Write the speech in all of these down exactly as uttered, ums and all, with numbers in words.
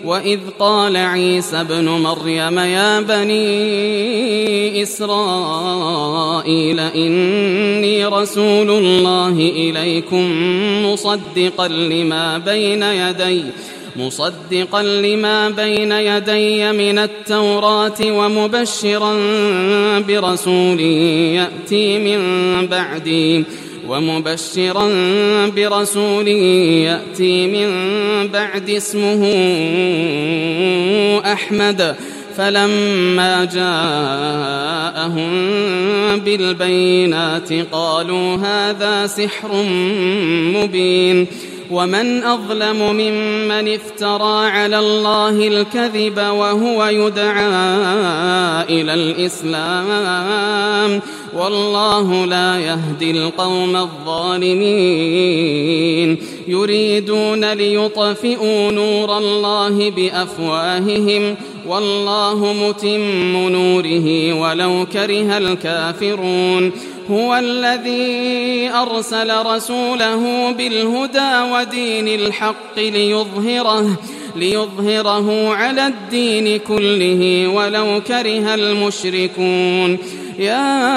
وإذ قال عيسى ابن مريم يا بني إسرائيل إني رسول الله إليكم مصدقا لما بين يدي مصدقا لما بين يدي من التوراة ومبشرا برسول يأتي من بعدي ومبشرا برسول يأتي من بعد اسمه أحمد. فلما جاءهم بالبينات قالوا هذا سحر مبين. ومن أظلم ممن افترى على الله الكذب وهو يدعى إلى الإسلام والله لا يهدي القوم الظالمين. يريدون ليطفئوا نور الله بأفواههم والله متم نوره ولو كره الكافرون. هو الذي أرسل رسوله بالهدى ودين الحق ليظهره ليظهره على الدين كله ولو كره المشركون. يا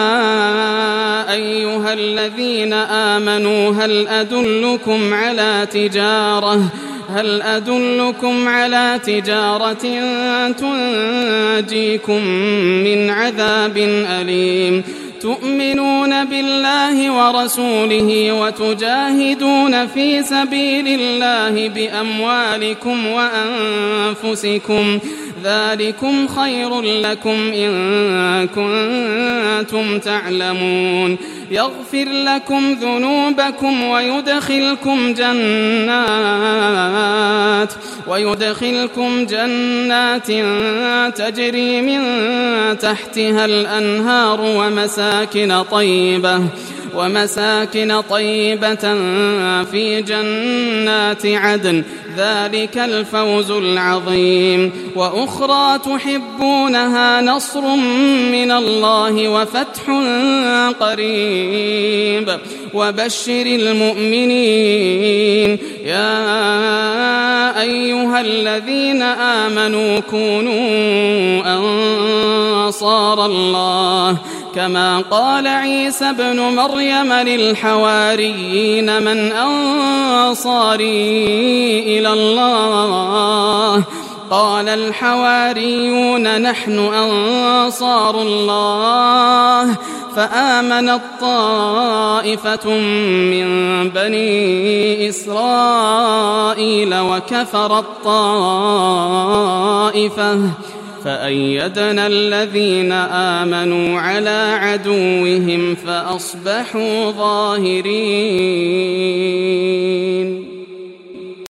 أيها الذين آمنوا هل أدلكم على تجارة هل أدلكم على تجارة تنجيكم من عذاب أليم تؤمنون بالله ورسوله وتجاهدون في سبيل الله بأموالكم وأنفسكم ذلكم خير لكم إن كنتم تعلمون. يغفر لكم ذنوبكم ويدخلكم جنات ويدخلكم جنات تجري من تحتها الأنهار ومساكن طيبة ومساكن طيبة في جنات عدن ذلك الفوز العظيم. وأخرى تحبونها نصر من الله وفتح قريب وبشر المؤمنين. يا أيها الذين آمنوا كونوا أنصار الله كما قال عيسى ابن مريم للحواريين من أنصاري إلى الله قال الحواريون نحن أنصار الله. فآمنت طائفة من بني إسرائيل وكفرت طائفة فأيدنا الذين آمنوا على عدوهم فأصبحوا ظاهرين.